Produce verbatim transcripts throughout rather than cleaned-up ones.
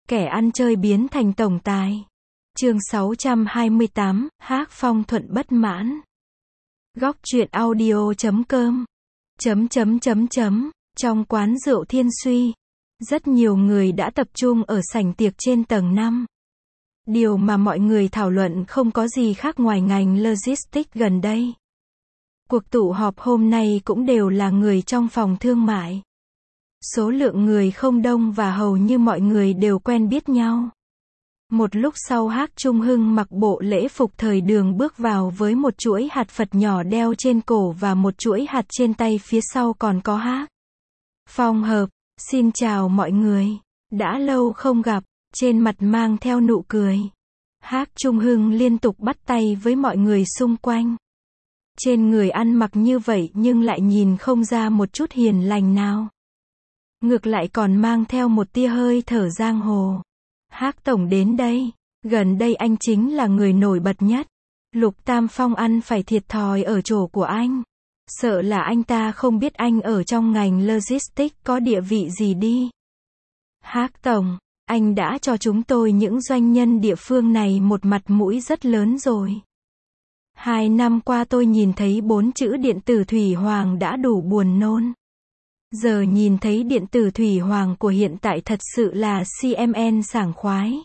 Kẻ ăn chơi biến thành tổng tài. Chương sáu trăm hai mươi tám, Hắc Phong Thuận bất mãn. Góc truyện audio chấm com. Chấm chấm chấm chấm. Trong quán rượu Thiên Suy, rất nhiều người đã tập trung ở sảnh tiệc trên tầng năm. Điều mà mọi người thảo luận không có gì khác ngoài ngành logistics gần đây. Cuộc tụ họp hôm nay cũng đều là người trong phòng thương mại. Số lượng người không đông và hầu như mọi người đều quen biết nhau. Một lúc sau Hắc Trung Hưng mặc bộ lễ phục thời đường bước vào với một chuỗi hạt Phật nhỏ đeo trên cổ và một chuỗi hạt trên tay, phía sau còn có Hắc Phong Hợp. Xin chào mọi người. Đã lâu không gặp, trên mặt mang theo nụ cười. Hắc Trung Hưng liên tục bắt tay với mọi người xung quanh. Trên người ăn mặc như vậy nhưng lại nhìn không ra một chút hiền lành nào. Ngược lại còn mang theo một tia hơi thở giang hồ. Hắc tổng đến đây. Gần đây anh chính là người nổi bật nhất. Lục Tam Phong ăn phải thiệt thòi ở chỗ của anh. Sợ là anh ta không biết anh ở trong ngành logistics có địa vị gì đi. Hắc tổng, anh đã cho chúng tôi những doanh nhân địa phương này một mặt mũi rất lớn rồi. Hai năm qua tôi nhìn thấy bốn chữ điện tử Thủy Hoàng đã đủ buồn nôn. Giờ nhìn thấy điện tử Thủy Hoàng của hiện tại thật sự là xê em en sảng khoái.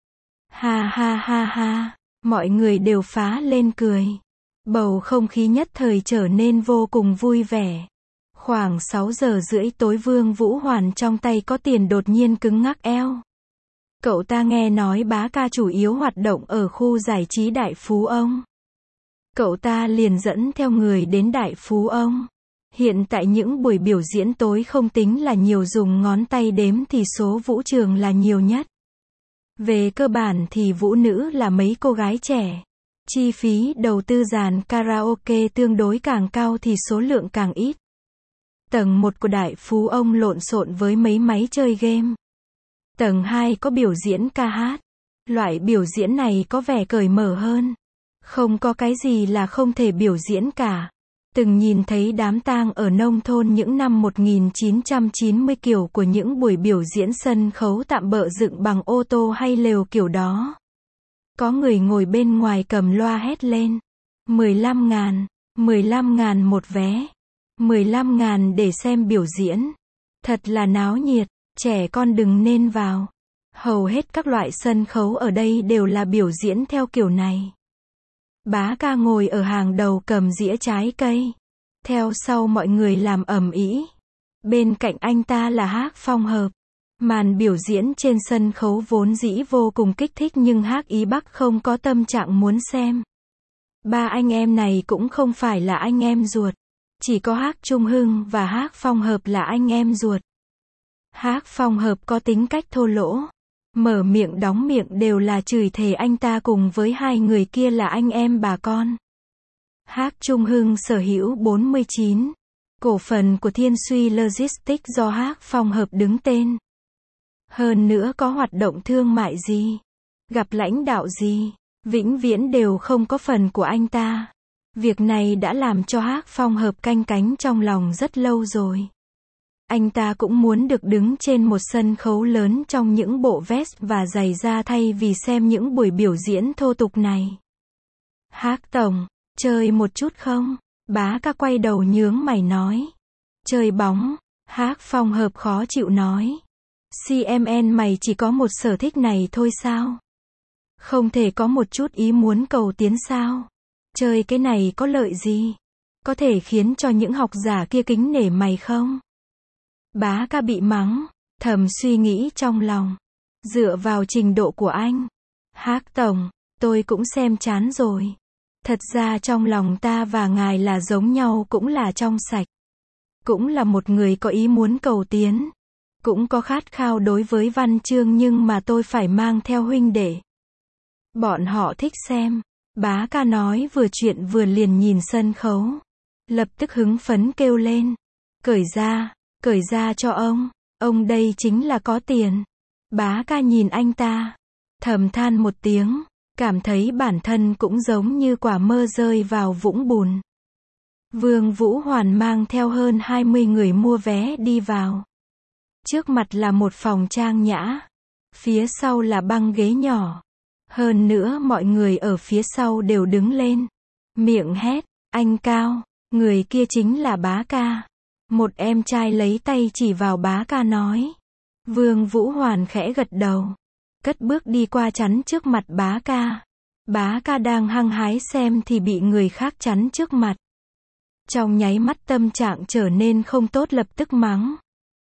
Ha ha ha ha, mọi người đều phá lên cười. Bầu không khí nhất thời trở nên vô cùng vui vẻ. Khoảng sáu giờ rưỡi tối, Vương Vũ Hoàn trong tay có tiền đột nhiên cứng ngắc eo. Cậu ta nghe nói Bá Ca chủ yếu hoạt động ở khu giải trí Đại Phú Ông. Cậu ta liền dẫn theo người đến Đại Phú Ông. Hiện tại những buổi biểu diễn tối không tính là nhiều, dùng ngón tay đếm thì số vũ trường là nhiều nhất. Về cơ bản thì vũ nữ là mấy cô gái trẻ. Chi phí đầu tư dàn karaoke tương đối càng cao thì số lượng càng ít. Tầng một của Đại Phú Ông lộn xộn với mấy máy chơi game. Tầng hai có biểu diễn ca hát. Loại biểu diễn này có vẻ cởi mở hơn. Không có cái gì là không thể biểu diễn cả. Từng nhìn thấy đám tang ở nông thôn những năm một nghìn chín trăm chín mươi kiểu của những buổi biểu diễn sân khấu tạm bợ dựng bằng ô tô hay lều kiểu đó. Có người ngồi bên ngoài cầm loa hét lên. mười lăm ngàn, mười lăm ngàn một vé. mười lăm ngàn để xem biểu diễn. Thật là náo nhiệt, trẻ con đừng nên vào. Hầu hết các loại sân khấu ở đây đều là biểu diễn theo kiểu này. Bá Ca ngồi ở hàng đầu cầm dĩa trái cây. Theo sau mọi người làm ầm ĩ. Bên cạnh anh ta là Hắc Phong Hợp. Màn biểu diễn trên sân khấu vốn dĩ vô cùng kích thích nhưng Hắc Ý Bắc không có tâm trạng muốn xem. Ba anh em này cũng không phải là anh em ruột. Chỉ có Hắc Trung Hưng và Hắc Phong Hợp là anh em ruột. Hắc Phong Hợp có tính cách thô lỗ. Mở miệng đóng miệng đều là chửi thề anh ta cùng với hai người kia là anh em bà con. Hắc Trung Hưng sở hữu bốn mươi chín cổ phần của Thiên Suy Logistics do Hắc Phong Hợp đứng tên. Hơn nữa có hoạt động thương mại gì, gặp lãnh đạo gì, vĩnh viễn đều không có phần của anh ta. Việc này đã làm cho Hắc Phong Hợp canh cánh trong lòng rất lâu rồi. Anh ta cũng muốn được đứng trên một sân khấu lớn trong những bộ vest và giày da thay vì xem những buổi biểu diễn thô tục này. Hắc tổng, chơi một chút không? Bá Ca quay đầu nhướng mày nói. Chơi bóng. Hắc Phong Hợp khó chịu nói. xê em en mày chỉ có một sở thích này thôi sao? Không thể có một chút ý muốn cầu tiến sao? Chơi cái này có lợi gì? Có thể khiến cho những học giả kia kính nể mày không? Bá Ca bị mắng, thầm suy nghĩ trong lòng. Dựa vào trình độ của anh, Hắc tổng, tôi cũng xem chán rồi. Thật ra trong lòng ta và ngài là giống nhau, cũng là trong sạch. Cũng là một người có ý muốn cầu tiến. Cũng có khát khao đối với văn chương nhưng mà tôi phải mang theo huynh đệ. Bọn họ thích xem. Bá Ca nói vừa chuyện vừa liền nhìn sân khấu. Lập tức hứng phấn kêu lên. Cởi ra, cởi ra cho ông. Ông đây chính là có tiền. Bá Ca nhìn anh ta. Thầm than một tiếng. Cảm thấy bản thân cũng giống như quả mơ rơi vào vũng bùn. Vương Vũ Hoàn mang theo hơn hai mươi người mua vé đi vào. Trước mặt là một phòng trang nhã. Phía sau là băng ghế nhỏ. Hơn nữa mọi người ở phía sau đều đứng lên. Miệng hét, anh Cao, người kia chính là bá ca. Một em trai lấy tay chỉ vào bá ca nói. Vương Vũ Hoàn khẽ gật đầu. Cất bước đi qua chắn trước mặt bá ca. Bá ca đang hăng hái xem thì bị người khác chắn trước mặt. Trong nháy mắt tâm trạng trở nên không tốt, lập tức mắng.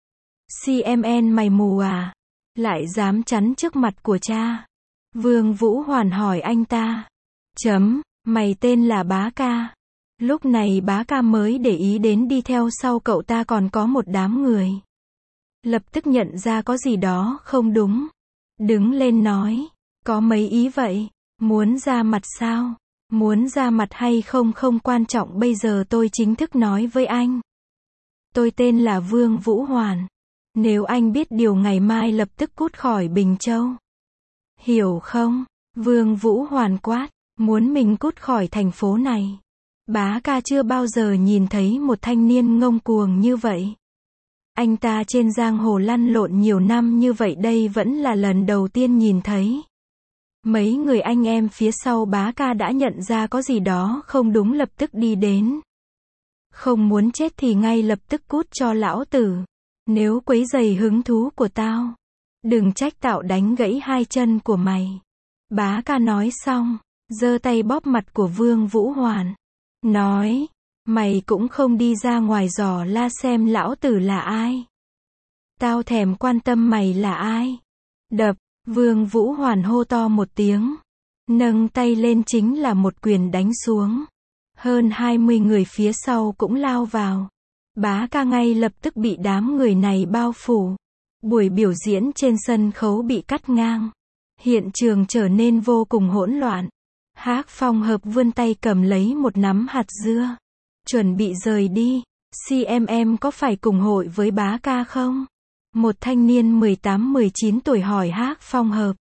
xê em en mày mù à? Lại dám chắn trước mặt của cha. Vương Vũ Hoàn hỏi anh ta. Chấm, mày tên là bá ca. Lúc này bá ca mới để ý đến đi theo sau cậu ta còn có một đám người. Lập tức nhận ra có gì đó không đúng. Đứng lên nói. Có mấy ý vậy? Muốn ra mặt sao? Muốn ra mặt hay không không quan trọng, bây giờ tôi chính thức nói với anh. Tôi tên là Vương Vũ Hoàn. Nếu anh biết điều ngày mai lập tức cút khỏi Bình Châu. Hiểu không? Vương Vũ Hoàn quát. Muốn mình cút khỏi thành phố này. Bá ca chưa bao giờ nhìn thấy một thanh niên ngông cuồng như vậy. Anh ta trên giang hồ lăn lộn nhiều năm như vậy, đây vẫn là lần đầu tiên nhìn thấy. Mấy người anh em phía sau bá ca đã nhận ra có gì đó không đúng, lập tức đi đến. Không muốn chết thì ngay lập tức cút cho lão tử. Nếu quấy rầy hứng thú của tao, đừng trách tao đánh gãy hai chân của mày. Bá ca nói xong, giơ tay bóp mặt của Vương Vũ Hoàn. Nói, mày cũng không đi ra ngoài dò la xem lão tử là ai. Tao thèm quan tâm mày là ai. Đập, Vương Vũ Hoàn hô to một tiếng. Nâng tay lên chính là một quyền đánh xuống. Hơn hai mươi người phía sau cũng lao vào. Bá ca ngay lập tức bị đám người này bao phủ. Buổi biểu diễn trên sân khấu bị cắt ngang. Hiện trường trở nên vô cùng hỗn loạn. Hắc Phong Hợp vươn tay cầm lấy một nắm hạt dưa. Chuẩn bị rời đi. xê em em có phải cùng hội với bá ca không? Một thanh niên mười tám mười chín tuổi hỏi Hắc Phong Hợp.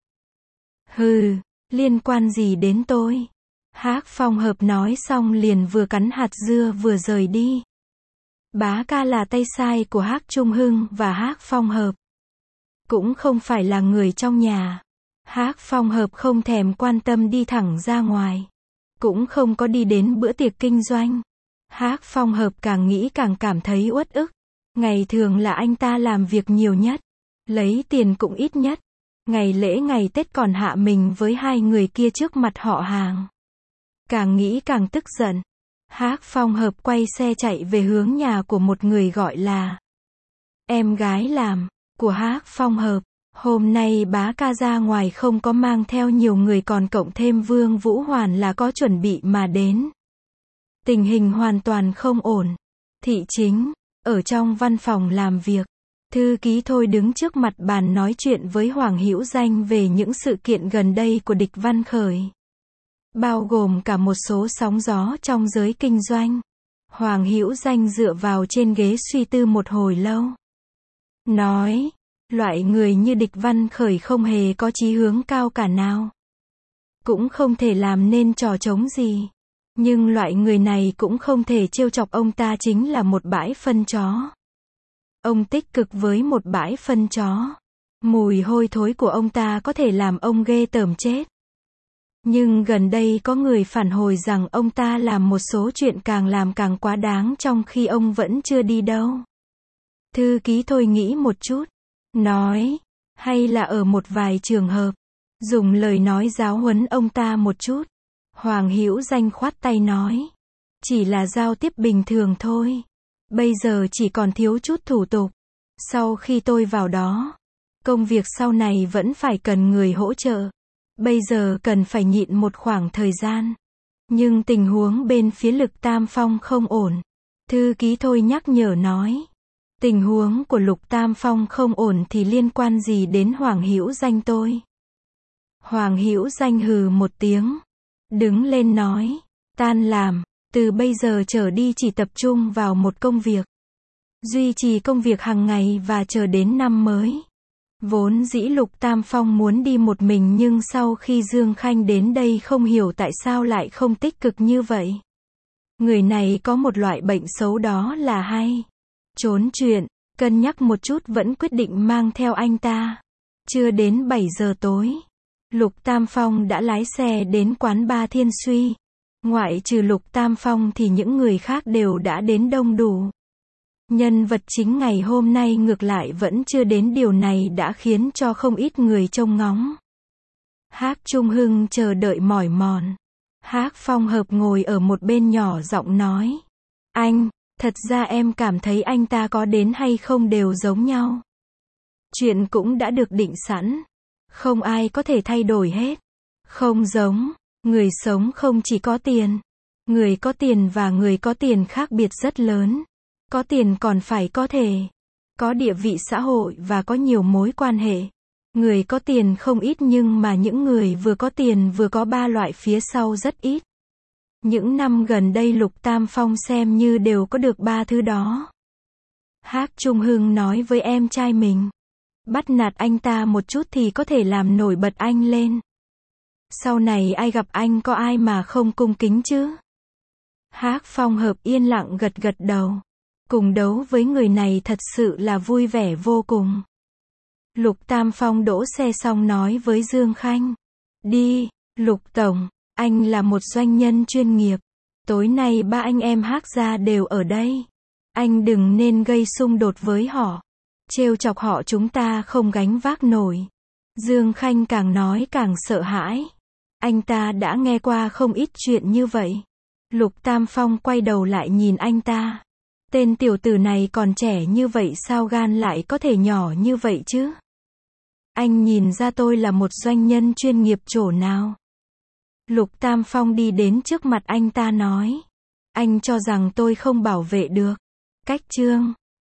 Hừ, liên quan gì đến tôi? Hắc Phong Hợp nói xong liền vừa cắn hạt dưa vừa rời đi. Bá ca là tay sai của Hắc Trung Hưng và Hắc Phong Hợp. Cũng không phải là người trong nhà. Hắc Phong Hợp không thèm quan tâm đi thẳng ra ngoài. Cũng không có đi đến bữa tiệc kinh doanh. Hắc Phong Hợp càng nghĩ càng cảm thấy uất ức. Ngày thường là anh ta làm việc nhiều nhất. Lấy tiền cũng ít nhất. Ngày lễ ngày Tết còn hạ mình với hai người kia trước mặt họ hàng. Càng nghĩ càng tức giận. Hắc Phong Hợp quay xe chạy về hướng nhà của một người gọi là em gái làm của Hắc Phong Hợp. Hôm nay bá ca ra ngoài không có mang theo nhiều người, còn cộng thêm Vương Vũ Hoàn là có chuẩn bị mà đến. Tình hình hoàn toàn không ổn. Thị chính, ở trong văn phòng làm việc, thư ký Thôi đứng trước mặt bàn nói chuyện với Hoàng Hữu Danh về những sự kiện gần đây của Địch Văn Khởi. Bao gồm cả một số sóng gió trong giới kinh doanh. Hoàng Hữu Danh dựa vào trên ghế suy tư một hồi lâu. Nói, loại người như Địch Văn Khởi không hề có chí hướng cao cả nào. Cũng không thể làm nên trò trống gì. Nhưng loại người này cũng không thể trêu chọc, ông ta chính là một bãi phân chó. Ông tích cực với một bãi phân chó. Mùi hôi thối của ông ta có thể làm ông ghê tởm chết. Nhưng gần đây có người phản hồi rằng ông ta làm một số chuyện càng làm càng quá đáng trong khi ông vẫn chưa đi đâu. Thư ký Thôi nghĩ một chút. Nói, hay là ở một vài trường hợp, dùng lời nói giáo huấn ông ta một chút. Hoàng Hữu Danh khoát tay nói. Chỉ là giao tiếp bình thường thôi. Bây giờ chỉ còn thiếu chút thủ tục. Sau khi tôi vào đó, công việc sau này vẫn phải cần người hỗ trợ. Bây giờ cần phải nhịn một khoảng thời gian. Nhưng tình huống bên phía Lục Tam Phong không ổn. Thư ký Thôi nhắc nhở nói. Tình huống của Lục Tam Phong không ổn thì liên quan gì đến Hoàng Hữu Danh tôi? Hoàng Hữu Danh hừ một tiếng. Đứng lên nói. Tan làm. Từ bây giờ trở đi chỉ tập trung vào một công việc. Duy trì công việc hàng ngày và chờ đến năm mới. Vốn dĩ Lục Tam Phong muốn đi một mình, nhưng sau khi Dương Khanh đến đây không hiểu tại sao lại không tích cực như vậy. Người này có một loại bệnh xấu, đó là hay trốn chuyện. Cân nhắc một chút vẫn quyết định mang theo anh ta. Chưa đến bảy giờ tối, Lục Tam Phong đã lái xe đến quán bar Thiên Suy. Ngoại trừ Lục Tam Phong thì những người khác đều đã đến đông đủ. Nhân vật chính ngày hôm nay ngược lại vẫn chưa đến, điều này đã khiến cho không ít người trông ngóng. Hắc Trung Hưng chờ đợi mỏi mòn. Hắc Phong Hợp ngồi ở một bên nhỏ giọng nói. Anh, thật ra em cảm thấy anh ta có đến hay không đều giống nhau. Chuyện cũng đã được định sẵn. Không ai có thể thay đổi hết. Không giống. Người sống không chỉ có tiền. Người có tiền và người có tiền khác biệt rất lớn. Có tiền còn phải có thể. Có địa vị xã hội và có nhiều mối quan hệ. Người có tiền không ít nhưng mà những người vừa có tiền vừa có ba loại phía sau rất ít. Những năm gần đây Lục Tam Phong xem như đều có được ba thứ đó. Hắc Trung Hưng nói với em trai mình. Bắt nạt anh ta một chút thì có thể làm nổi bật anh lên. Sau này ai gặp anh có ai mà không cung kính chứ? Hắc Phong Hợp yên lặng gật gật đầu. Cùng đấu với người này thật sự là vui vẻ vô cùng. Lục Tam Phong đỗ xe xong nói với Dương Khanh. Đi, Lục Tổng, anh là một doanh nhân chuyên nghiệp. Tối nay ba anh em Hắc gia đều ở đây. Anh đừng nên gây xung đột với họ. Trêu chọc họ chúng ta không gánh vác nổi. Dương Khanh càng nói càng sợ hãi. Anh ta đã nghe qua không ít chuyện như vậy. Lục Tam Phong quay đầu lại nhìn anh ta. Tên tiểu tử này còn trẻ như vậy sao gan lại có thể nhỏ như vậy chứ? Anh nhìn ra tôi là một doanh nhân chuyên nghiệp chỗ nào? Lục Tam Phong đi đến trước mặt anh ta nói. Anh cho rằng tôi không bảo vệ được. Cách Trương.